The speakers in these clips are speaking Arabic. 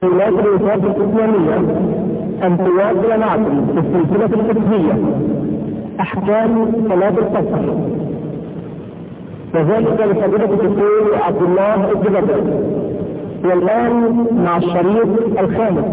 ولاية الوفاة الإسلامية أن تواصل معكم في السلسلة الفقهية أحكام صلاة القصر، وذلك لفضيلة الدكتور عبد الله الجبر. والآن مع الشريط الخامس.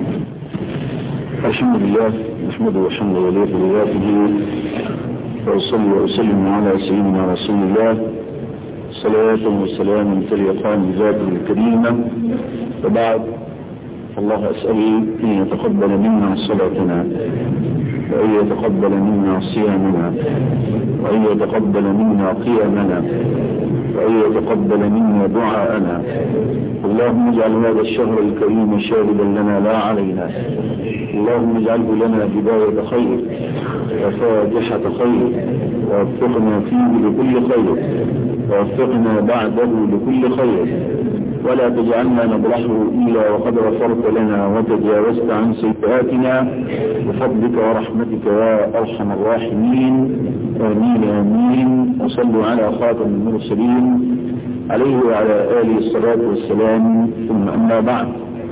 الحمد لله نحمده وحمده وليه بذاته، وأصلي وأسلم على سيدنا رسول الله صلاة وسلام تليقان بذاته الكريمة. وبعد، الله أسأل أن يتقبل منا صلاتنا، وأن يتقبل منا صيامنا، وأن يتقبل منا قيامنا، وأن يتقبل منا دعاءنا. اللهم اجعل هذا الشهر الكريم شاهدا لنا لا علينا، اللهم اجعله لنا بداية خير وفاتحة خير، ووفقنا فيه لكل خير، ووفقنا بعده لكل خير، ولا تجعلنا نبرحه إلا وقد غفرت لنا وتجاوزت عن سيئاتنا بفضلك ورحمتك يا أرحم الراحمين. آمين آمين. وصلوا على خاتم المرسلين عليه وعلى آله الصلاة والسلام. ثم أما بعد،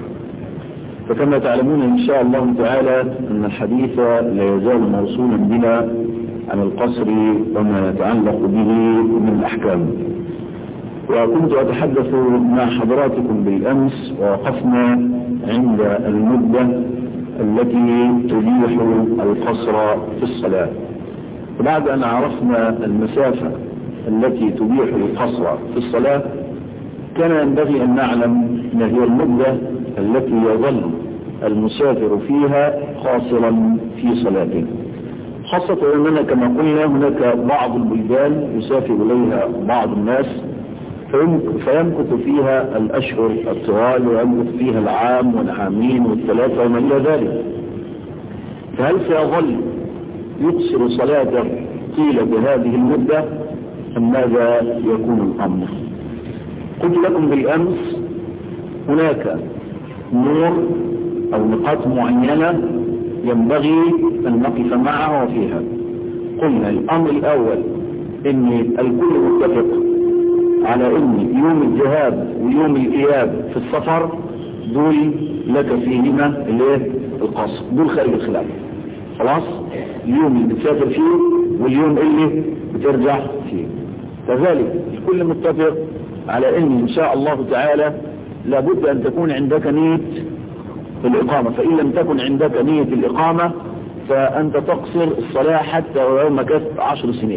فكما تعلمون إن شاء الله تعالى أن الحديث لا يزال موصولا بنا عن القصر وما يتعلق به من الأحكام. وكنت أتحدث مع حضراتكم بالأمس، ووقفنا عند المدة التي تبيح القصر في الصلاة. وبعد أن عرفنا المسافة التي تبيح القصر في الصلاة، كان ينبغي أن نعلم ما هي المدة التي يظل المسافر فيها قاصرا في صلاته، خاصة أننا كما قلنا هناك بعض البلدان يسافر إليها بعض الناس فيمكث فيها الأشهر الطوال، ويمكث فيها العام والعامين والثلاثة وما إلى ذلك. فهل سيظل يقصر صلاته طيلة هذه المدة أم ماذا يكون الأمر؟ قلت لكم بالأمس هناك أمور أو نقاط معينة ينبغي أن نقف معها وفيها. قلنا الأمر الأول أن الكل متفق على أن يوم الذهاب ويوم الإياب في السفر دول لك فيهما القصر، دول خارج الخلاف. خلاص، اليوم اللي بتسافر فيه واليوم اللي بترجع فيه. كذلك الكل متفق على أن شاء الله تعالى لابد أن تكون عندك نية الإقامة، فإن لم تكن عندك نية الإقامة فأنت تقصر الصلاة حتى ولو مكثت 10 سنين.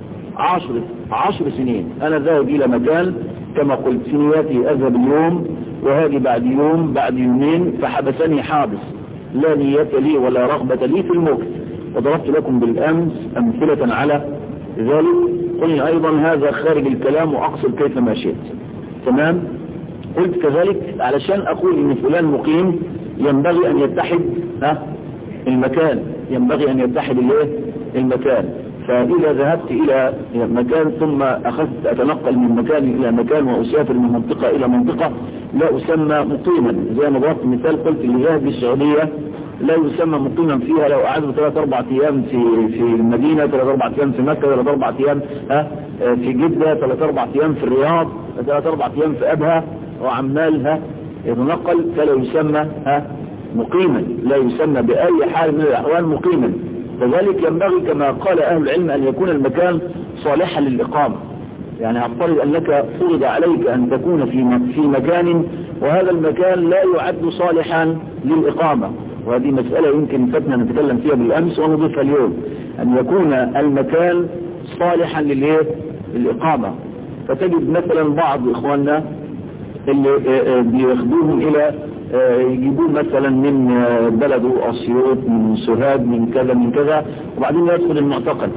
10 سنين أنا ذاهب إلى مكان كما قلت في نياتي أذهب اليوم وهذه بعد يوم بعد يومين، فحبسني حابس لا نية لي ولا رغبة لي في المكث. وضربت لكم بالأمس أمثلة على ذلك. قلنا أيضا هذا خارج الكلام وأقصر كيف ما شئت. تمام. قلت كذلك علشان أقول إن فلان مقيم ينبغي أن يتحد المكان، ينبغي أن يتحد المكان. فإذا ذهبت إلى مكان ثم أخذت أتنقل من مكان إلى مكان وأسافر من منطقة إلى منطقة لا أسمى مقيما. زي ما ضربت مثال قلت اللي ذهب السعودية لا يسمى مقيما فيها لو قعدوا 3-4 أيام في المدينة، 3-4 أيام في مكة، 3-4 أيام في جدة، 3-4 أيام في الرياض، 3-4 أيام في أبها وعمالها يتنقل، فلا يسمى مقيما، لا يسمى بأي حال من الأحوال مقيما. كذلك ينبغي كما قال أهل العلم أن يكون المكان صالحا للإقامة. يعني أفترض أنك فرض عليك أن تكون في مكان وهذا المكان لا يعد صالحا للإقامة، وهذه مسألة يمكن فتنا نتكلم فيها بالأمس ونضيفها اليوم، أن يكون المكان صالحا للإقامة. فتجد مثلا بعض إخواننا اللي بياخدوهم إلى يجيبون مثلا من بلده أسيوط، من سوهاج، من كذا من كذا، وبعدين يدخل المعتقل.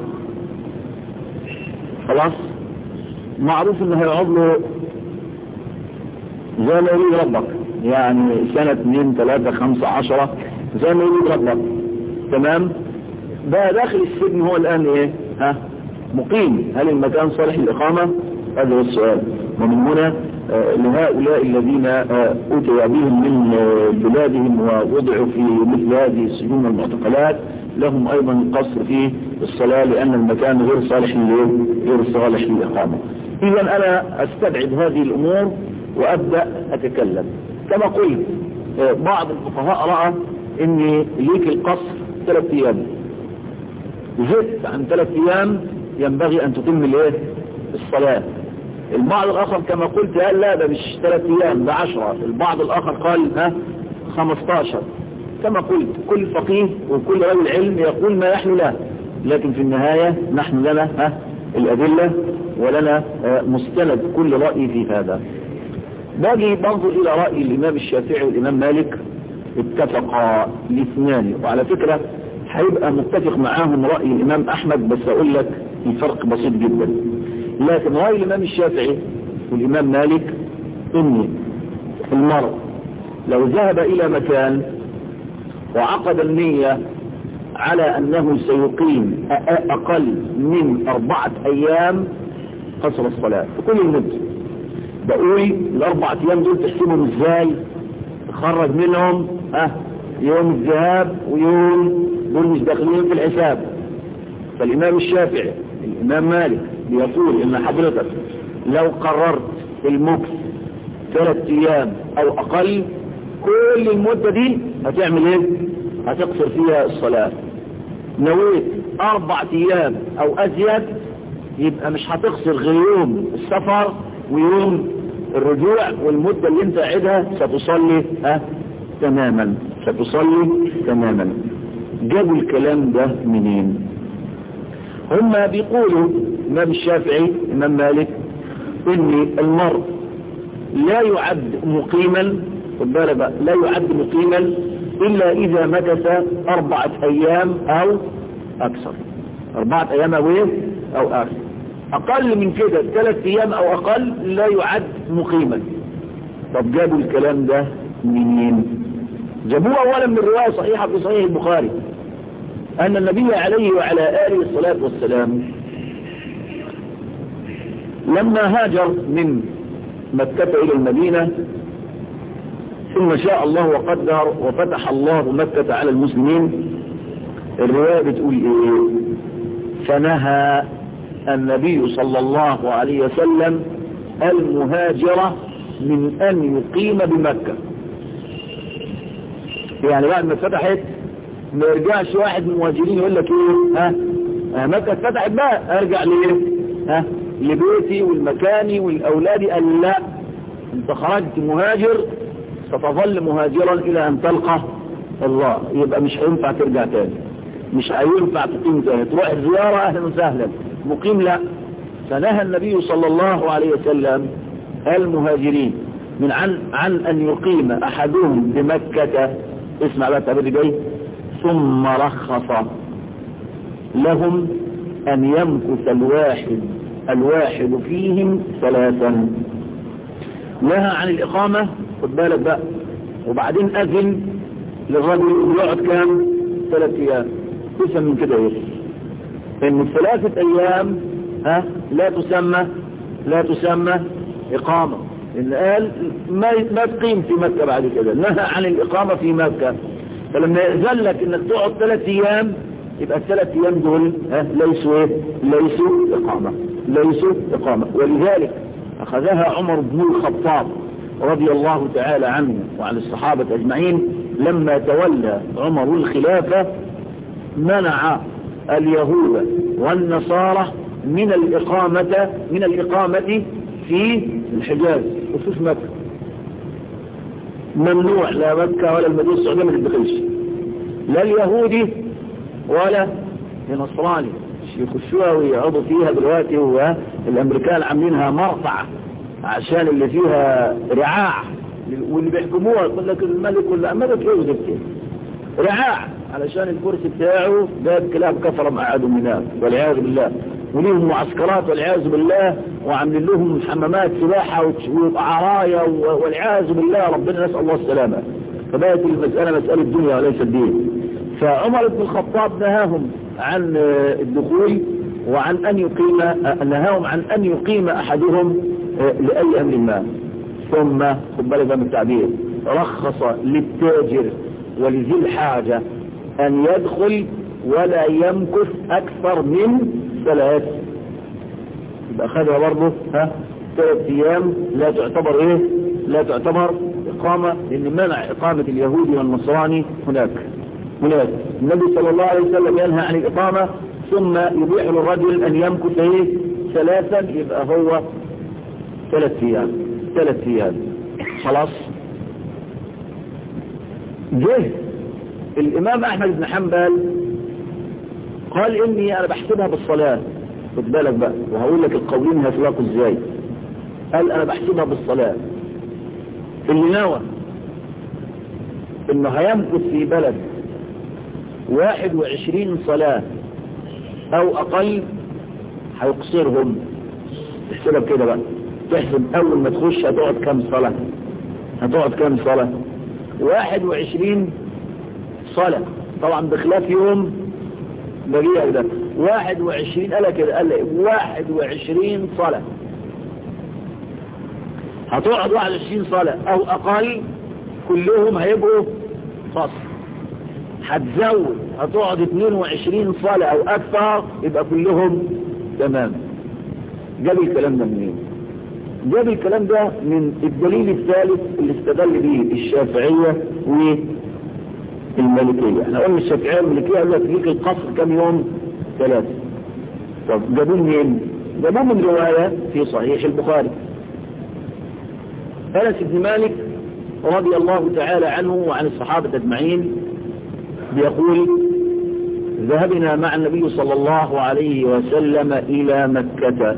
خلاص، معروف انه هيقعد له زي ما يريد ربك، يعني 1 2 3 5 10 زي ما يريد ربك. تمام. ده داخل السجن هو الآن مقيم. هل المكان صالح للإقامة؟ هذا هو السؤال. ومن هنا لهؤلاء الذين أتوا بهم من بلادهم ووضعوا في مثل هذه السجون والمعتقلات لهم أيضا القصر في الصلاة، لأن المكان غير صالح للإقامة. إذن أنا أستبعد هذه الأمور وأبدأ أتكلم. كما قلت بعض الفقهاء رأى ان ليك القصر 3 ايام، زدت عن 3 ايام ينبغي ان تتم الايه الصلاة. البعض الاخر كما قلت قال لا ده مش 3 ايام ده 10. البعض الاخر قال 15. كما قلت كل فقيه وكل رجل علم يقول ما يحلو له، لكن في النهاية نحن لنا الأدلة ولنا مستند كل رأي في هذا. باجي برضو إلى رأي الإمام الشافعي والإمام مالك، اتفقا الاثنان، وعلى فكرة هيبقى متفق معاهم رأي الإمام أحمد، بس أقول لك الفرق بسيط جدا. لكن رأي الإمام الشافعي والإمام مالك إن المرء لو ذهب إلى مكان وعقد النية على أنه سيقيم أقل من 4 أيام قصر الصلاة في كل المدة. بقول ال4 أيام دول تحسبهم ازاي؟ تخرج منهم يوم الذهاب ويوم دول مش داخلين في الحساب. فالإمام الشافعي الإمام مالك بيقول إن حضرتك لو قررت المكث 3 أيام أو أقل كل المدة دي هتعمل ايه؟ هتقصر فيها الصلاة. نويت 4 أيام أو أزيد يبقى مش هتقصر غير يوم السفر ويوم الرجوع، والمدة اللي انت قاعدها ستصلي تماما، ستصلي تماما. جابوا الكلام ده منين؟ هم بيقولوا الإمام الشافعي الإمام مالك ان المرء لا يعد مقيما، خد بالك بقى، لا يعد مقيما إلا إذا مكث 4 أيام أو أكثر. 4 أيام أو أكثر. أقل من كده 3 أيام أو أقل لا يعد مقيما. طب جابوا الكلام ده منين؟ جابوه أولا من رواية صحيحة في صحيح البخاري أن النبي عليه وعلى آله الصلاة والسلام لما هاجر من مكة إلى المدينة ثم شاء الله وقدر وفتح الله مكة على المسلمين، الرواية بتقول ايه؟ فنهى النبي صلى الله عليه وسلم المهاجرة من ان يقيم بمكة. يعني بعد ما اتفتحت ما يرجعش واحد من المهاجرين يقول لك ايه مكة اتفتحت بقى ارجع ليه لبيتي والمكاني والاولادي. قال لا، انت خرجت مهاجر ستظل مهاجرا الى ان تلقى الله، يبقى مش هينفع ترجع تاني، مش هينفع تقيم تاني، تروح زيارة اهلا وسهلا، مقيم لا. فنهى النبي صلى الله عليه وسلم المهاجرين من عن ان يقيم احدهم بمكة، اسمع بقى التعبير جاي، ثم رخص لهم ان يمكث الواحد فيهم 3. نهى عن الاقامة، خد بالك بقى، وبعدين اذن للرجل يقعد كام 3 ايام. تسمى من كده ايه؟ ان 3 ايام لا تسمى اقامة، ان قال ما تقيم في مكة بعد كده، نهى عن الاقامة في مكة. فلما يأذن لك انك تقعد 3 ايام يبقى ال3 ايام دول ليسوا اقامة. ولذلك اخذها عمر بن الخطاب رضي الله تعالى عنه وعن الصحابة اجمعين لما تولى عمر الخلافة، منع اليهود والنصارى من الإقامة في الحجاز وفي مكة. ممنوع، لا مكة ولا المدينة السعودية ما تدخلش، لا اليهودي ولا النصراني يخشوها ويقعدوا فيها. دلوقتي هو الامريكان عاملينها مرفع عشان اللي فيها رعاع، واللي بيحكموها يقول لك الملك ولا الملك ايه وزبته رعاع، علشان الكرسي بتاعه ده كلاب كفر مقعدوا هناك والعياذ بالله، وليهم معسكرات والعياذ بالله، وعاملين لهم حمامات سباحه وعرايا والعياذ بالله، ربنا نسال الله السلامه. فبقت المساله مساله دنيا وليس الدين. فعمر بن الخطاب نهاهم عن الدخول وعن نهاهم عن ان يقيم احدهم لاي امر ما. ثم خد بالك من التعبير، رخص للتاجر ولذي الحاجة ان يدخل ولا يمكث اكثر من 3. يبقى خدها برضه 3 ايام لا تعتبر الإقامة لأن منع إقامة اليهودي والنصراني هناك. النبي صلى الله عليه وسلم ينهى عن الإقامة ثم يبيح للرجل أن يمكث 3 يبقى هو 3 أيام خلاص. جه الإمام أحمد بن حنبل قال إني أنا بحسبها بالصلاة. خد بالك بقى وهقول لك القولين هيطلقوا إزاي. قال أنا بحسبها بالصلاة. اللي نوى إنه هيمكث في بلد 21 صلاة أو أقل هيقصرهم. تحسبها بكده بقى، تحسب أول ما تخش هتقعد كام صلاة 21 صلاة طبعا بخلاف يوم بقية ده 21. قال كده قال 21 صلاة هتقعد 21 صلاة أو أقل كلهم هيبقوا فصل. هتزود هتقعد 22 صلاة أو أكثر يبقى كلهم تمام. جاب الكلام ده منين؟ جاب الكلام ده من الدليل الثالث اللي استدل به الشافعية والمالكية. احنا قلنا الشافعية والمالكية قالوا لك ليك القصر كم يوم؟ 3. طب جابوه منين؟ جابوه من رواية في صحيح البخاري. أنس بن مالك رضي الله تعالى عنه وعن الصحابة أجمعين بيقول ذهبنا مع النبي صلى الله عليه وسلم إلى مكة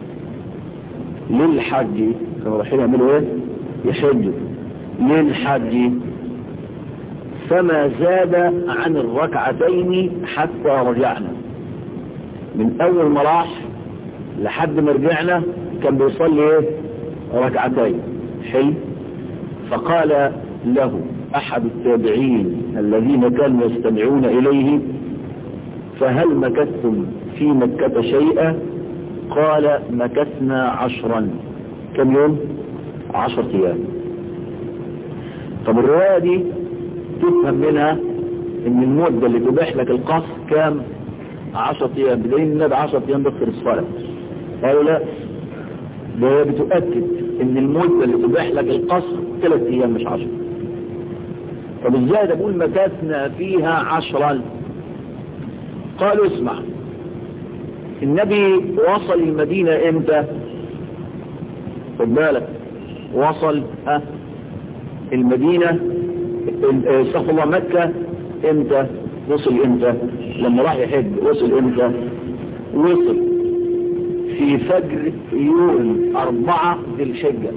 للحج. كانوا رايحين يعملوا ايه؟ يحجوا للحج. فما زاد عن 2 حتى رجعنا. من أول ما راح لحد ما رجعنا كان بيصلي ايه؟ 2 حلو. فقال له أحد التابعين الذين كانوا يستمعون إليه فهل مكثتم في مكة شيئا؟ قال مكثنا 10. كم يوم؟ 10 أيام. طب الرواية دي تفهم منها ان المدة اللي تبيح لك القصر كام؟ 10 أيام. بدليل النبي 10 أيام بكثر الصلاة. قالوا لا، ده بتؤكد ان المدة اللي تبيح لك القصر 3 أيام مش 10. طب ازاي ده بقول مكثنا فيها 10؟ قالوا اسمع، النبي وصل المدينة امتى؟ خد بالك وصل المدينة استغفر الله مكة امتى؟ وصل امتى؟ لما راح يحج وصل امتى؟ وصل في فجر يوم 4 ذي الحجة.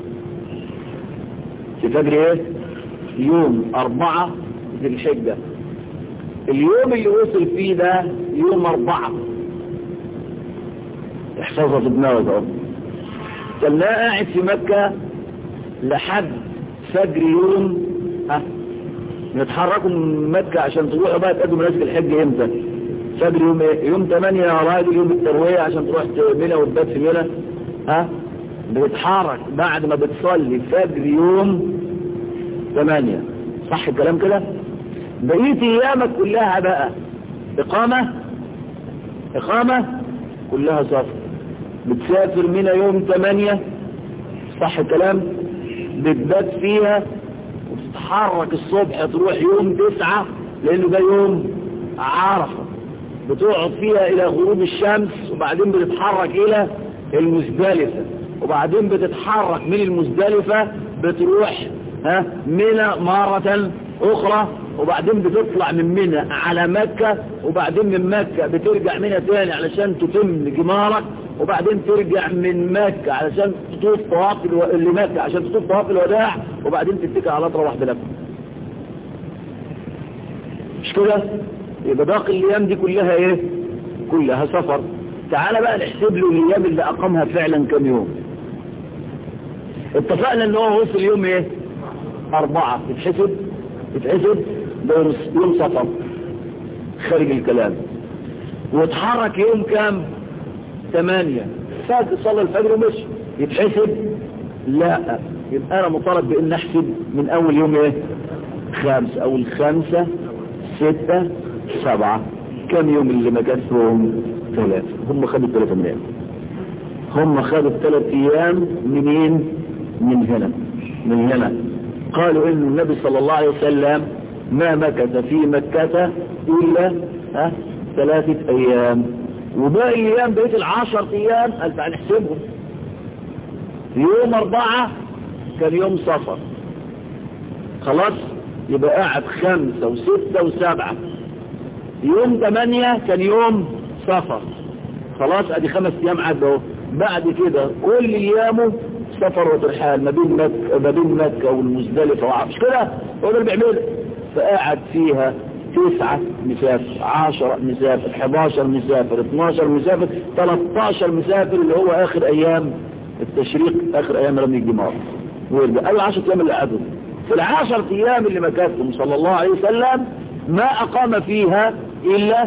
في فجر ايه؟ يوم 4 ذي الحجة. اليوم اللي وصل فيه ده يوم 4. احفظها في دماغك اهو. كان قاعد في مكة لحد فجر يوم نتحركوا من مكة عشان تروحوا بقى تقدموا مناسك الحج امتى؟ فجر يوم ايه؟ يوم 8 يا راجل، يوم التروية عشان تروح منى وتبات في منى. بتتحرك بعد ما بتصلي فجر يوم 8. صح الكلام كده؟ بقيت ايامك كلها بقى اقامة كلها سفر. بتسافر منى يوم 8. صح الكلام؟ بتبات فيها وتتحرك الصبح تروح يوم 9 لانه ده يوم عرفة. بتقعد فيها الى غروب الشمس وبعدين بتتحرك الى المزدلفة وبعدين بتتحرك من المزدلفة بتروح منى مرة اخرى وبعدين بتطلع من منى على مكة وبعدين من مكة بترجع منى تاني علشان تتم جمارك وبعدين ترجع من مكة علشان تطوف طواف لمكة عشان تطوف طواف الوداع وبعدين تتكل على تروح بلدك. مش كده؟ يبقى باقي الايام دي كلها ايه؟ كلها سفر. تعال بقى نحسب له الايام اللي اقامها فعلا كم يوم. اتفقنا ان هو وصل يوم ايه؟ 4. يتحسب ده يوم سفر خارج الكلام. واتحرك يوم كام؟ 8. فات صلى الفجر ومشي. يتحسب؟ لا، يبقى انا مطالب بان احسب من اول يوم ايه؟ 5. اول 5 6 7. كم يوم اللي مكثهم؟ 3. هم خدوا 3 من هنا. هم خدوا 3 ايام منين؟ من هنا قالوا إن النبي صلى الله عليه وسلم ما مكث في مكة إلا 3 أيام، وباقي الأيام بقيت 10 أيام قال تعال نحسبهم. يوم 4 كان يوم صفر، خلاص يبقى قاعد 5 و6 و7. يوم 8 كان يوم صفر، خلاص ادي 5 ايام عدوا. بعد كده كل ايامه سفر وترحال ما بين مكة والمزدلفة وعرش كده، هو ده اللي بيعمله. فقاعد فيها 9 مسافر، 10 مسافر، 11 مسافر، 12 مسافر، 13 مسافر، اللي هو اخر ايام التشريق، اخر ايام رمي الجمار، ويرجع. قالوا 10 ايام اللي قعدوا. في ال10 ايام اللي مكثهم صلى الله عليه وسلم ما اقام فيها الا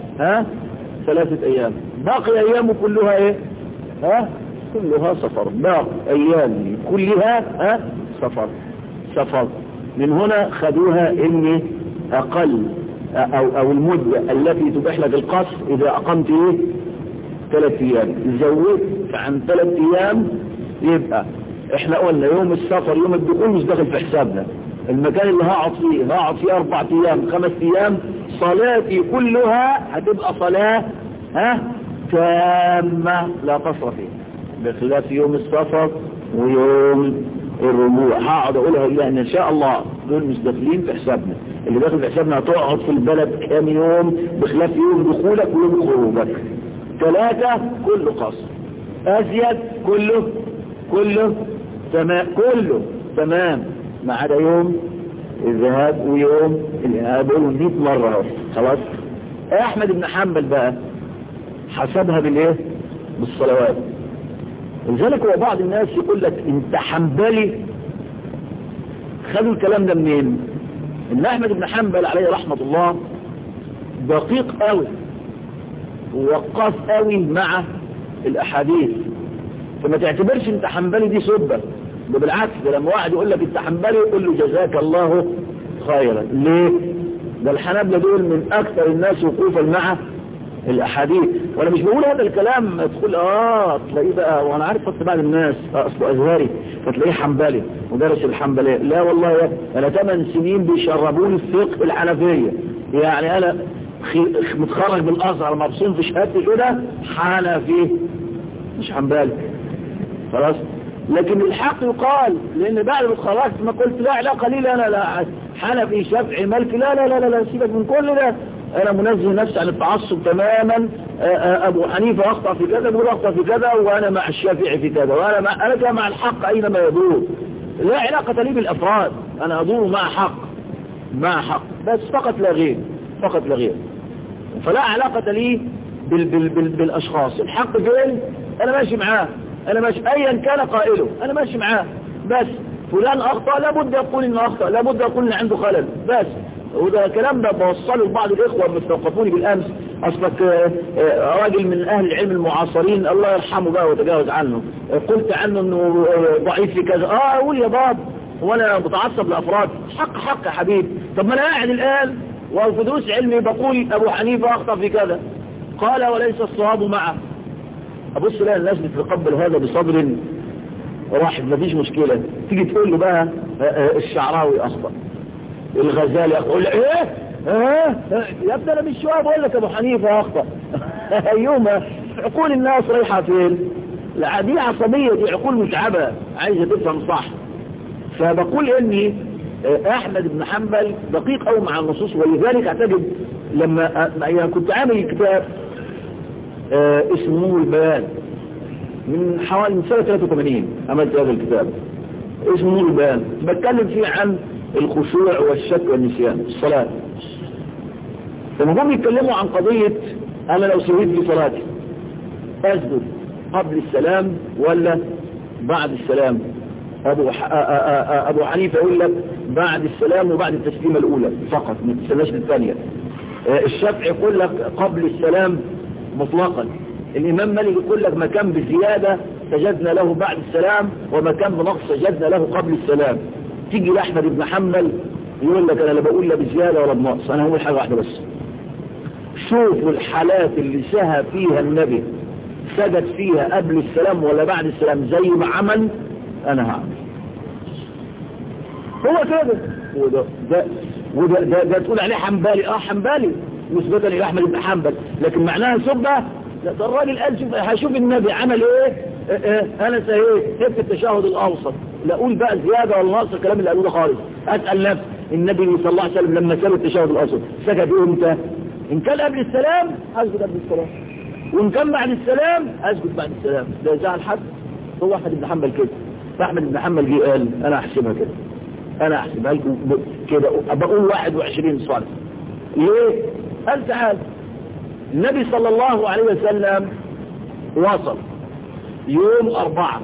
3 ايام، باقي ايامه كلها ايه؟ كلها سفر، باقي ايام كلها سفر. من هنا خدوها ان اقل او المدة التي تبيح لك القصر اذا اقمت 3 ايام، زودت عن 3 ايام يبقى احنا قلنا يوم السفر يوم الدخول مش داخل في حسابنا. المكان اللي هقعد فيه 4 ايام 5 ايام، صلاتي كلها هتبقى صلاة تامة لا قصر فيها، بخلاف يوم السفر ويوم الرجوع هقعد اقولها الا ان شاء الله دول مش داخلين في حسابنا. اللي داخل في حسابنا هتقعد في البلد كام يوم، بخلاف يوم دخولك ويوم خروجك. 3 كله قصر، ازيد كله تمام ما عدا يوم الذهاب ويوم الإياب، قولوا 100 مرة خلاص. احمد بن حنبل بقى حسبها بالايه؟ بالصلوات. لذلك هو بعض الناس يقول لك انت حنبلي، خدوا الكلام ده منين؟ ان احمد بن حنبل عليه رحمة الله دقيق قوي ووقاف قوي مع الاحاديث، فما تعتبرش انت حنبلي دي سبة، ده بالعكس، ده لما واحد يقول لك انت حنبلي يقول له جزاك الله خيرا. ليه؟ ده الحنابلة دول من اكثر الناس وقوفا مع الاحاديث. وانا مش بقول هذا الكلام تقول تلاقيه بقى، وانا عارف قصة بعض الناس اصله ازهري فتلاقيه حنبلي ودرس الحنبلية. لا والله يا انا 8 سنين بيشربوني الفقه الحنفية، يعني انا متخرج بالازهر مبسوط في شهادتي كده حنفي مش حنبلي، خلاص. لكن الحق يقال، لان بعد ما اتخرجت ما قلت لا علاقه لي، لا حنفي شافعي مالكي، لا سيبك من كل ده، انا منزه نفسي عن التعصب تماما. ابو حنيفه اخطا في كذا بيقول اخطا في كذا، وانا مع الشافعي في كذا، انا مع الحق اينما يدور، لا علاقه لي بالافراد، انا ادور مع حق بس فقط لا غير. فلا علاقه لي بالاشخاص. الحق فين انا ماشي معاه، انا ماشي ايا كان قائله انا ماشي معاه، بس فلان اخطأ لابد يقول انه اخطأ، لابد يقول ان عنده خلل بس. وده كلام ده بوصله لبعض الاخوه المستوقفوني بالامس، اصلك راجل من اهل العلم المعاصرين الله يرحمه بقى وتجاوز عنه، قلت عنه انه ضعيف في كذا. اقول يا باب وانا بتعصب لافراد؟ حق يا حبيبي. طب ما انا قاعد الان وفي دروس علمي بقول ابو حنيفه اخطأ في كذا، قال وليس الصواب معه. ابص لا الناس بتتقبل هذا بصدر واحد مفيش مشكلة. تيجي تقول له بقى الشعراوي اخطأ، الغزالي اخطأ، يقول ايه يا ابني انا مش شوية بقول لك ابو حنيفة اخطأ. ايوما عقول الناس رايحة فين؟ لا دي عصبية، دي عقول متعبة عايزة تفهم صح. فبقول اني احمد بن حنبل دقيق قوي مع النصوص، ولذلك اعتقد لما كنت عامل كتاب اسمه نور البيان من حوالي سنة 83 عملت هذا الكتاب اسمه نور البيان، بتكلم فيه عن الخشوع والشك والنسيان في الصلاة. فهم يتكلموا عن قضية انا لو سويت في صلاتي اسجد قبل السلام ولا بعد السلام. ابو حنيفة يقول لك بعد السلام وبعد التسليمة الاولى فقط ما تستناش للثانية. الشافعي يقول لك قبل السلام مطلقا. الامام مالك يقول لك ما كان بزيادة سجدنا له بعد السلام وما كان بنقص سجدنا له قبل السلام. تيجي لأحمد بن حنبل يقول لك انا لا بقول لا بزيادة ولا بنقص، انا هقول حاجة واحدة بس. شوفوا الحالات اللي سهى فيها النبي سجد فيها قبل السلام ولا بعد السلام زي ما عمل، انا هعمل. هو كده. وده تقول عليه حنبلي. حنبلي نسبة إلى أحمد بن حنبل، لكن معناها سبة. ده الراجل قال هشوف النبي عمل ايه. انا سبت التشهد الاوسط، لا اقول بقى زيادة ولا نقص الكلام اللي قالوه ده خالص. اسأل نفسي النبي صلى الله عليه وسلم لما ساب التشهد الاوسط سجد امتى؟ ان كان قبل السلام اسجد قبل السلام، وان كان بعد السلام اسجد بعد السلام. ده زعل حد؟ هو احمد بن حنبل كده. فاحمد بن حنبل جه قال انا احسبها كده، انا احسبها لكم كده، بقول 21 صلاة. ليه؟ قال تعال النبي صلى الله عليه وسلم وصل يوم 4،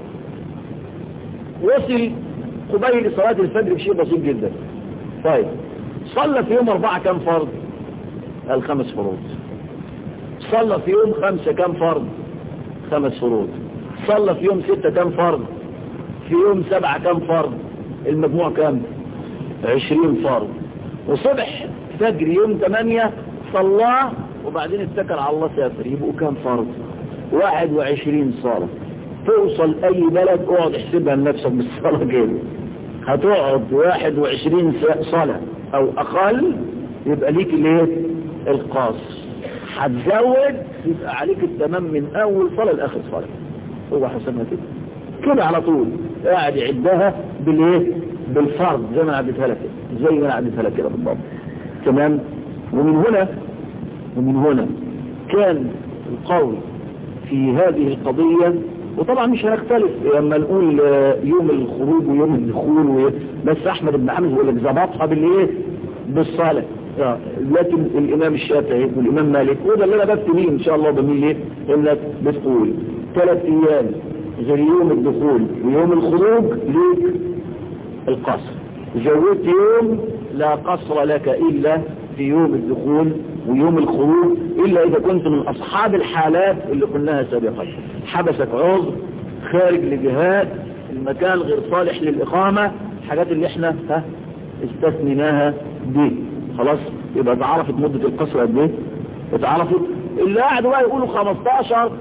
وصل قبيل صلاة الفجر بشيء بسيط جدا. طيب صلى في يوم 4 كم فرض؟ قال 5 فروض. صلى في يوم 5 كم فرض؟ 5 فروض. صلى في يوم 6 كم فرض؟ في يوم 7 كم فرض؟ المجموع كم؟ 20 فرض. وصبح فجر يوم 8 صلاه وبعدين اتكل على الله سافر، يبقوا كام فرض؟ 21 صلاة. توصل اي بلد اقعد احسبها لنفسك بالصلاة كده، هتقعد 21 صلاة او اقل يبقى ليك الايه؟ القاص. هتزود يبقى عليك التمام من اول صلاة لاخر صلاة. هو حسبها كده على طول، قاعد يعدها بالايه؟ بالفرض زي ما عدتها لك كده، زي ما عدتها لك كده بالضبط. تمام. ومن هنا كان القول في هذه القضية. وطبعا مش هنختلف لما نقول يوم الخروج ويوم الدخول بس احمد بن حنبل هو اللي ظبطها بالايه؟ بالصلاة. لكن الامام الشافعي والامام مالك، وده اللي انا بفتي ان شاء الله بميل ايه؟ انك بتقول 3 ايام غير يوم الدخول ويوم الخروج ليك القصر. زودت يوم لا قصر لك الا في يوم الدخول ويوم الخروج، إلا إذا كنت من أصحاب الحالات اللي قلناها سابقا. حبسك عذر، خارج لجهاد، المكان غير صالح للإقامة، الحاجات اللي احنا استثنيناها دي. خلاص يبقى اتعرفت مدة القصر قد ايه؟ اتعرفت. اللي قاعدوا بقى يقولوا 15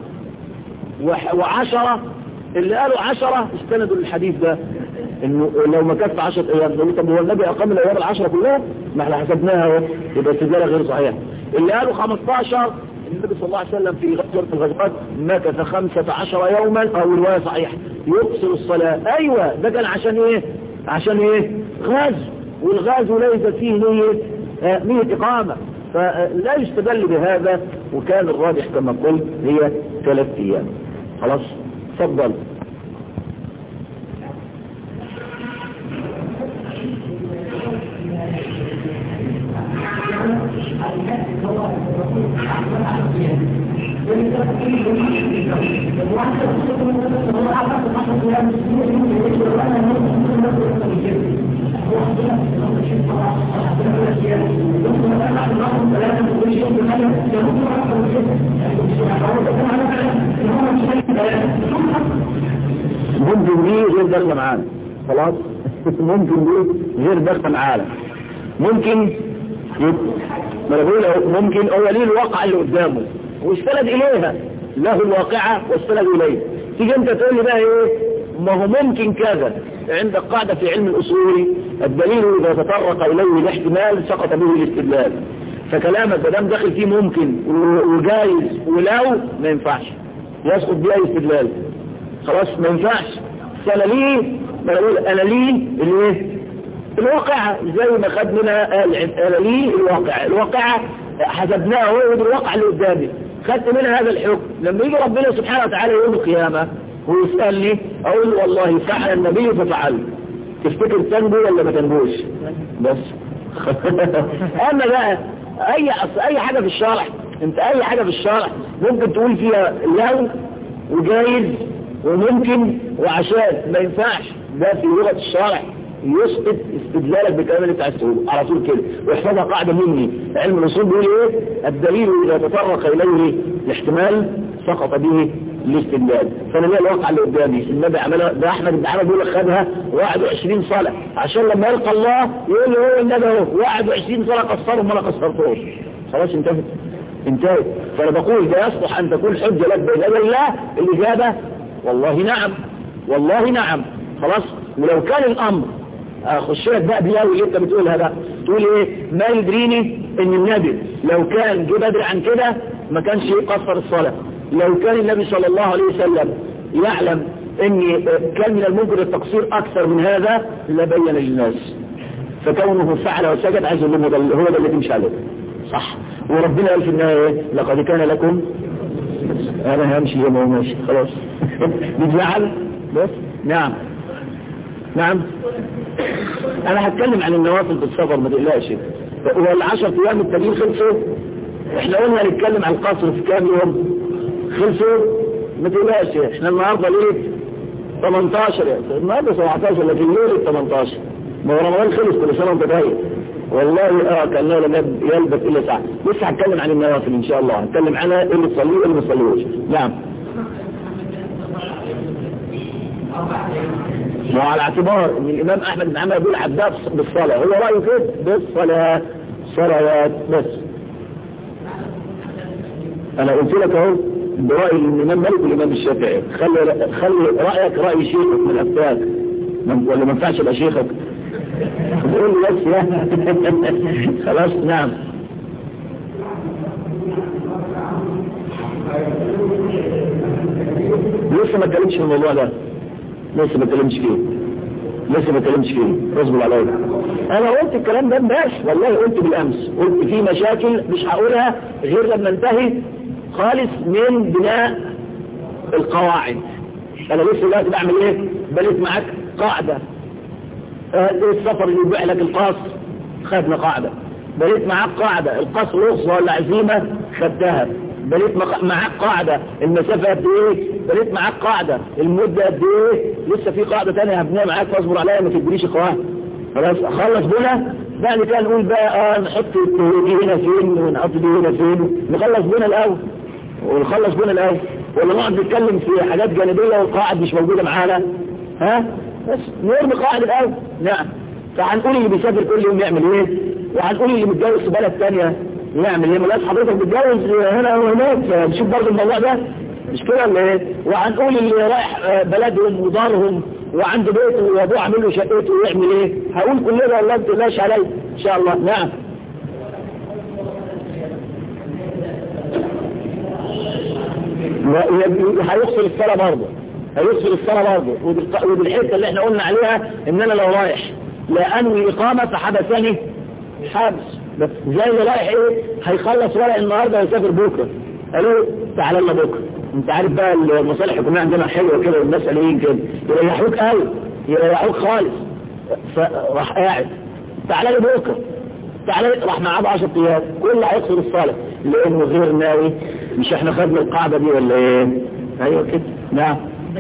و10، اللي قالوا 10 استندوا للحديث ده انه لو ما كانت 10 ايام يقولوا طب هو النبي اقام الايام ال10 كلها؟ ما احنا حسبناها اهو، يبقى استدلاله غير صحيح. اللي قالوا 15 النبي صلى الله عليه وسلم في غزوه الغزوات مكث 15 يوما، او روايه صحيحه يقصر الصلاه. ايوه ده كان عشان ايه؟ عشان ايه؟ غزو، والغزو ليس فيه نية اقامه، فلا يستدل بهذا. وكان الراجح كما قلت هي 3 ايام. خلاص تفضل. ممكن دي غير داخله معانا. خلاص ممكن دي غير داخله معانا. ممكن ما انا بقول ممكن هو ليه الواقع اللي قدامه واستند اليها، له الواقعة واستند اليه. تيجي انت تقول لي بقى ايه؟ ما هو ممكن كذا. عندك قاعدة في علم الاصول الدليل اذا تطرق اليه الاحتمال سقط به الاستدلال. فكلامك ما دام داخل فيه ممكن وجايز ولو ما ينفعش يسقط بيه اي استدلال. خلاص ما ينفعش. انا ليه؟ ما انا بقول انا ليه الايه؟ الواقعة زي ما خد منها قال لي الواقعة حسبناها هو الواقع اللي قدامي، خدت منها هذا الحكم. لما يجي ربنا سبحانه وتعالى يوم القيامة ويسألني اقول والله فعل النبي ففعل. تفتكر تنبو ولا ما تنبوش؟ بس اما بقى اي حاجة في الشرع، انت اي حاجة في الشرع ممكن تقول فيها لو وجايز وممكن وعشان ما ينفعش. ده في لغة الشرع يسقط استدلالك بالكلام اللي انت عايز تقوله على طول كده. واحفظها قاعده مني، علم الاصول بيقول ايه؟ الدليل اذا تطرق اليه الاحتمال سقط به الاستدلال. فانا ليه الواقع اللي قدامي النبي عملها؟ ده احمد بن حنبل بيقول لك خدها 21 صلاه عشان لما يلقى الله يقول له هو النبي اهو 21 صلاه قصرهم ولا قصرتوش. خلاص انتهت. فانا بقول ده يصلح ان تكون حجه لك بين يدي الله. الاجابه والله نعم، والله نعم. خلاص. ولو كان الامر اخش لك بقى بلاوي اللي انت بتقولها بقى، تقول ايه؟ ما يدريني ان النبي لو كان جه بدري عن كده ما كانش يقصر الصلاة، لو كان النبي صلى الله عليه وسلم يعلم ان كان من الممكن التقصير اكثر من هذا لبين للناس، فكونه فعل وسجد عايز يقول لهم هو ده اللي تمشي عليه صح. وربنا قال في النهاية لقد كان لكم، انا همشي يوم وماشي خلاص نتزعل بس. نعم انا هتكلم عن النوافل في السفر ما تقلقش. وال10 ايام التانيين خلصوا، احنا قلنا نتكلم عن القصر في كام يوم خلصوا ما تقلقش. احنا النهارده ليه 18 النهارده 17 لكن ليه 18 ما هو رمضان خلص كل سنه وانت طيب والله كانه لم يلبث الا ساعه. لسه هتكلم عن النوافل ان شاء الله، هتكلم عنها اللي تصليه واللي ما تصليهوش. نعم وعلى اعتبار ان الامام احمد بن حنبل بيقول عباد بالصلاه، هو رايه كده بالصلاه صلوات بس. انا قلت لك اهو برايي الامام مالك والامام الشافعي، خلي رايك راي شيخك من افتاك ولا ما ينفعش يبقى شيخك تقول لي بس لا خلاص. نعم لسه ما اتكلمش في الموضوع ده، لسه ما اتكلمش فيه اصبر عليا. انا قلت الكلام ده امبارح والله، قلت بالامس، قلت في مشاكل مش هقولها غير لما انتهي خالص من بناء القواعد. انا لسه دلوقتي بعمل ايه؟ بنيت معاك قاعده. السفر اللي يبيع لك القصر خدنا قاعده، بنيت معاك قاعده القصر رخصه ولا عزيمه خدتها، بنيت معاك قاعده المسافه قد ايه، بنيت معاك قاعده المده قد ايه، لسه في قاعده ثانيه هبنيها معاك فاصبر عليا ما تدينيش قواعد. خلاص اخلص بنا بعد كده نقول بقى نحط دي هنا فين ونحط دي هنا فين، نخلص بنا الاول ولا نقعد نتكلم في حاجات جانبيه والقواعد مش موجوده معانا. بس نرمي قواعد الاول. نعم فهنقول اللي بيسافر كل يوم يعمل ايه، وهنقول اللي متجوز في بلد ثانيه يعمل ايه. ملاش حضرتك بتتجوز هنا وهناك نشوف برضه الموضوع ده مش كده ولا ايه. وهنقول اللي رايح بلدهم ودارهم وعنده بيته وابوه عامل له شقته ويعمل ايه. هقول كل ده والله ما تقلقش عليا ان شاء الله. نعم هيفصل الصلاة برضه ودي الحته اللي احنا قلنا عليها ان انا لو رايح لا انوي اقامه فحبسني حبس، بس زي اللي رايح ايه هيخلص ورق النهارده ويسافر بكره قالوا تعالى لنا بكره. انت عارف بقى المصالح الحكوميه عندنا حلوه كده والمسؤولين كده يريحوك قوي يريحوك خالص، فراح قاعد تعالى لي بكره تعالى راح معاه 10 ايام كله هيقصر الصلاه لانه غير ناوي. مش احنا خدنا القاعده دي ولا ايه؟ ايوه كده. نعم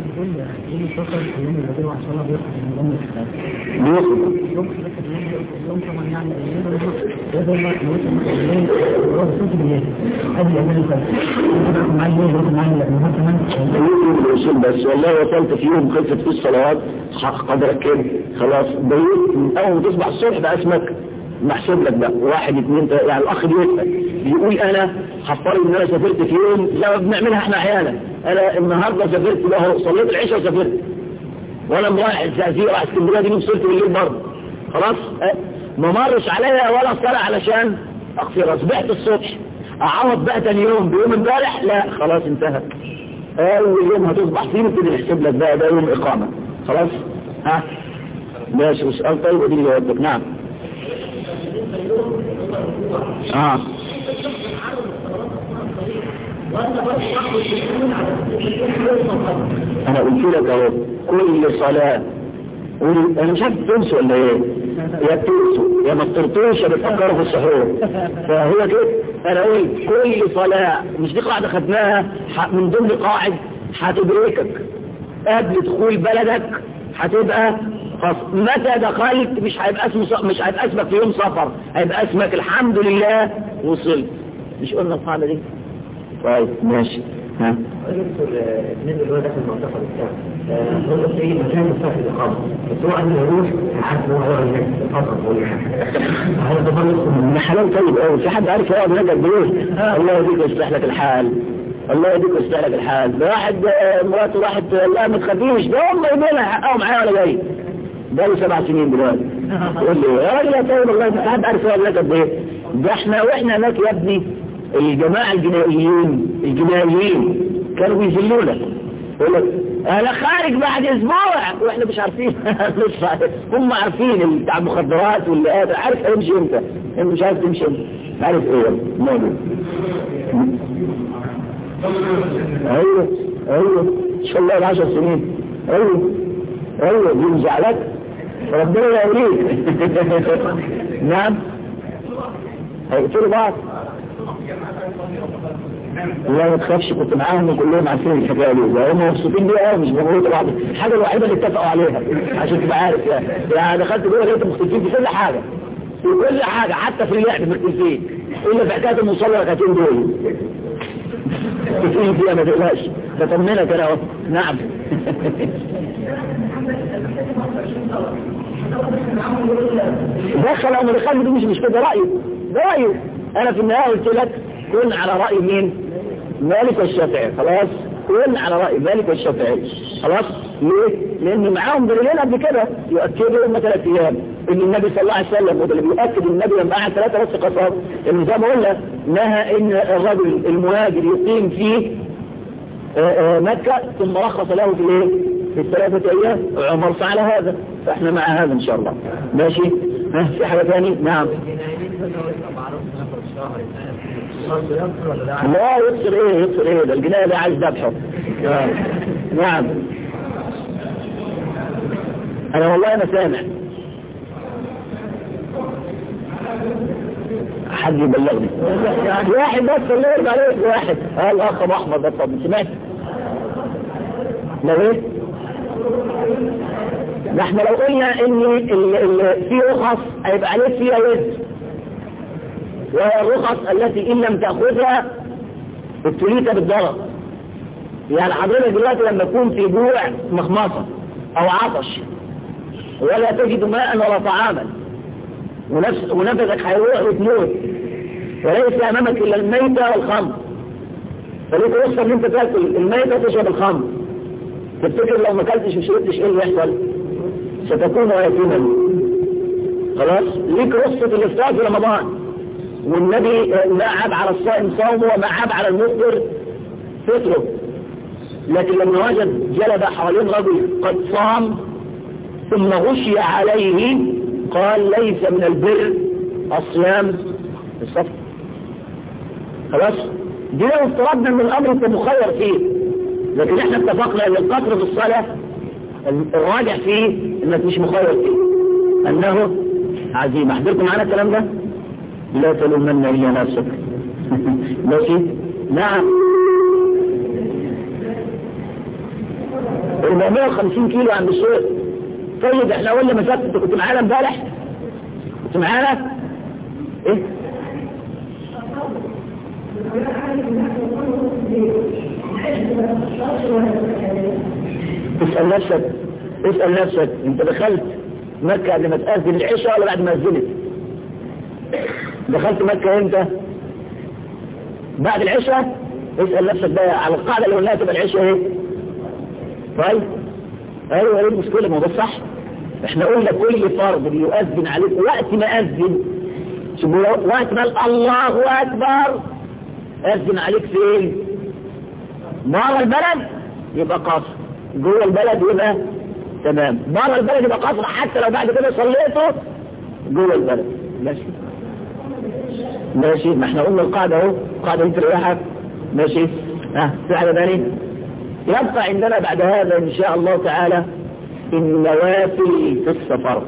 بس والله وصلت في يوم خلصت في الصلوات قدرك كده خلاص بيت من اول ما تصبح الصبح بقى اسمك محسوب لك بقى 1 2 3. يعني الاخ بيسأل بيقول انا هفترض ان انا سافرت في يوم زي ما بنعملها احنا احيانا، انا النهارده سافرت بقى صليت العشاء وسافرت وانا رايح الزقازيق رايح اسكندريه دي وصلت بالليل برضه خلاص ما مرش عليا ولا صلاه علشان اغفر. اصبحت الصبح اعوض بقى تاني يوم بيوم امبارح لا خلاص انتهى. اول يوم هتصبح فيه نبتدي نحسب لك بقى ده يوم اقامه خلاص. ماشي سؤال طيب اديني جوابك. نعم انا قلت لك اهو كل صلاة انا مش عارف تنسوا ولا ايه، يا تنسوا يا ما تطرطوش يا بتفكروا في السحور. فهو كده انا قلت كل صلاة مش دي قاعدة خدناها من ضمن قاعد هتدركك قبل دخول بلدك هتبقى متى دخلت مش هيبقى اسمك في يوم سفر، هيبقى اسمك الحمد لله وصلت. مش قلنا القاعدة دي؟ طيب ماشي. بالنسبه اللي هو داخل المنطقه بتاعه هو في مكان مفتوح للاقامه بس هو قبل ما يروح حاسس ان هو هيقعد هناك هذا طبعا من حلال طيب قوي. في حد عارف يقعد هناك قد ايه؟ الله يهديك ويصلح لك الحال، الله يهديك ويصلح لك الحال. ده واحد مراته راحت لا ما تخافيش ده هم يبينها حقها معايا ولا جاي ده له 7 سنين دلوقتي. يقول لي يا راجل يا طيب والله انت حد عارف ولا قد ايه؟ ده احنا واحنا هناك يا ابني الجماعه الجنائيين كانوا بيذلونا. يقول لك انا خارج بعد اسبوع واحنا مش عارفين. هم عارفين بتاع المخدرات واللي قادر عارف هيمشي امتى، انت مش عارف تمشي امتى، عارف ايه موجود. ايوه ان شاء الله 10 سنين. ايوه دي مزعلات ربنا يوريك. نعم هيقتلوا بعض. لا ما تخافش، كنت معاهم وكلهم عارفين الحكايه دي، هم مبسوطين بيها مش بيموتوا بعض. الحاجه الوحيده اللي اتفقوا عليها عشان تبقى عارف يعني دخلت جوه لقيت مختلفين في كل حاجه، حتى في اللعب مختلفين الا في حكايه المصلى ركعتين دول مختلفين فيها ما تقلقش، بطمنك انا اهو. نعم دخل او ما دخل دي مش كده، رايه. انا في النهايه قلت لك كن على رأي مين؟ مالك والشافعي. خلاص كن على رأي مالك والشافعي. خلاص ليه؟ لأن معاهم دليلين قبل كده يؤكدوا هم 3 أيام إن النبي صلى الله عليه وسلم، وده اللي بيؤكد النبي لما قعد 3 بس قصار، إن زي ما قلنا نهى إن الرجل المهاجر يقيم في مكة ثم رخص له في الايه؟ في 3 أيام. عمر فعل هذا، فاحنا مع هذا إن شاء الله. ماشي؟ في حاجة ثانية؟ نعم. لا يبصر ايه ده الجناية ده عايز ذبحه. نعم انا والله انا سامع حد يبلغني واحد بس اللي يرجع عليك واحد. الاخ ابو احمد ده طب سمعت؟ لو ايه نحن لو قلنا ان في رخص هيبقى عليك فيها وزن، وهي الرخص التي إن لم تأخذها ابتليت بالضرر. يعني حضرتك دلوقتي لما يكون في جوع مخمصة أو عطش ولا تجد ماء ولا طعاما ونفسك هيروح وتموت وليس أمامك إلا الميتة والخمر، فليك رخصة إن أنت تاكل الميتة تشرب الخمر. تفتكر لو ما اكلتش وشربتش إيه اللي يحصل؟ ستكون يتيما. خلاص ليك رخصة الإفطار في رمضان، والنبي ما عاب على الصائم صومه وما عاب على المفطر فطره. لكن لما وجد جلب حوالين رجل قد صام ثم غشي عليه قال ليس من البر الصيام الصفر. خلاص دي لو افترضنا ان الامر انت مخير فيه، لكن احنا اتفقنا ان القصر في الصلاة الراجع فيه انك مش مخير فيه، انه عزيمة. حضرتوا معنا الكلام ده؟ لا تلومن إلا نفسك. ماشي؟ نعم 450 كيلو عند السوق. طيب احنا قلنا مسافة، انت كنت معانا امبارح؟ كنت معانا؟ ايه؟ اسأل نفسك انت دخلت مكة قبل ما تأذن العشاء ولا بعد ما أذنت؟ دخلت مكة امتى؟ بعد العشاء. اسأل نفسك بقى على القاعدة اللي قلناها تبقى العشاء ايه؟ طيب ايوه ايه المشكلة؟ ما هو ده صح. احنا قلنا كل فرض بيؤذن عليك وقت ما أذن، وقت ما الله أكبر أذن عليك فين؟ بره البلد يبقى قصر، جوه البلد يبقى تمام، بره البلد يبقى قصر حتى لو بعد كده صليته جوه البلد. ماشي ما احنا قلنا القاعدة اهو، القاعدة دي تريحك. ماشي في حاجة ثانية يبقى عندنا بعد هذا ان شاء الله تعالى النوافل في السفر.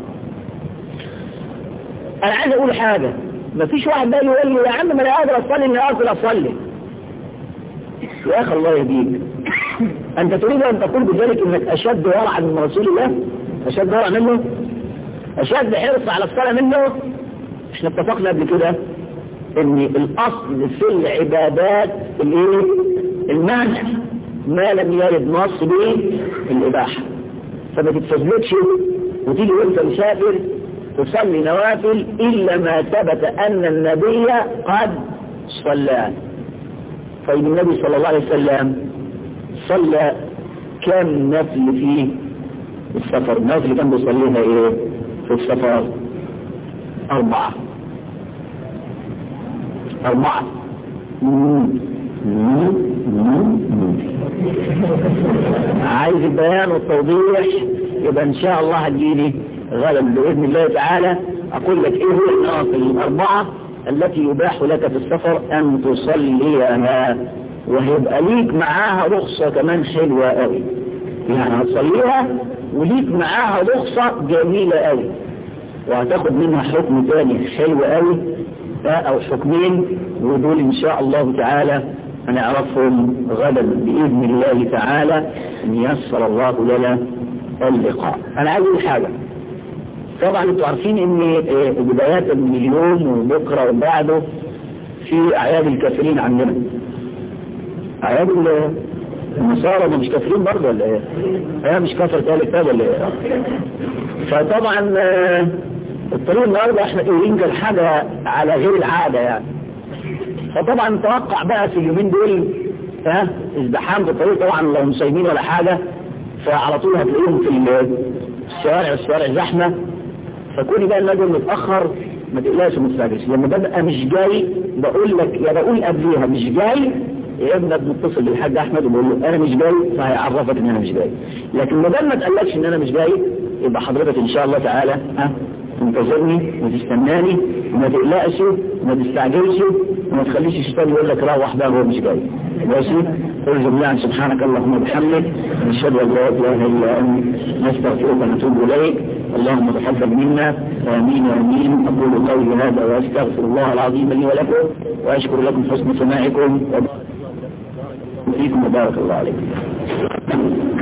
انا عايز اقول حاجة، ما فيش واحد بقى يقول لي يا عم ما انا قادر اصلي اني اصلي. يا اخي الله يهديك، انت تريد ان تقول بذلك انك اشد ورعا من رسول الله؟ اشد ورع منه؟ اشد حرص على الصلاة منه؟ احنا اتفقنا قبل كده ان الاصل في العبادات الايه؟ المانع، ما لم يرد نص به الاباحه. فما تتفزلكش وتيجي وانت مسافر تصلي نوافل الا ما ثبت ان النبي قد صلى. طيب النبي صلى الله عليه وسلم صلى كم نفل فيه؟ السفر. الناس اللي كان بيصليها ايه في السفر؟ 4. عايز البيان والتوضيح، يبقى ان شاء الله هتجيلي غدا باذن الله تعالى اقول لك ايه هو النوافل 4 التي يباح لك في السفر ان تصليها، وهيبقى ليك معاها رخصة كمان حلوة قوي. يعني هتصليها وليك معاها رخصة جميلة قوي، وهتاخد منها حكم تاني حلو قوي او حكمين، ودول ان شاء الله تعالى هنعرفهم غدا باذن الله تعالى ان ييسر الله لنا اللقاء. انا عايز اقول حاجه، طبعا انتوا عارفين ان بدايات من اليوم وبكره وبعده في اعياد الكافرين عندنا. اعياد النصارى مش كافرين برضه ولا ايه؟ هي مش كافر ثالث ولا ايه؟ فطبعا الطريق النهارده احنا ينجل حاجه على غير العاده يعني. فطبعا نتوقع بقى في اليومين دول ازدحام في الطريق، طبعا لو مصيبين ولا حاجه فعلى طول هتلاقيهم في الشوارع زحمه. فكوني بقى النجم متاخر ما تقلقش وما تستعجلش. لما ببقى مش جاي بقول لك يا بقول قبليها مش جاي، يا ابنك متصل بالحاج احمد وبقول له انا مش جاي، فهيعرفك ان انا مش جاي. لكن ما دام ما تقلقش ان انا مش جاي يبقى حضرتك ان شاء الله تعالى تنتظرني وتستناني وما تقلقش وما تستعجلش وما تخليش الشيطان يقول لك روح بقى هو مش جاي. ماشي؟ قل جميعا سبحانك اللهم وبحمدك نشهد ان لا اله الا انت نستغفرك ونتوب اليك. اللهم تقبل منا امين امين. اقول قولي هذا واستغفر الله العظيم لي ولكم واشكر لكم حسن سماعكم وفيكم وبارك الله عليكم.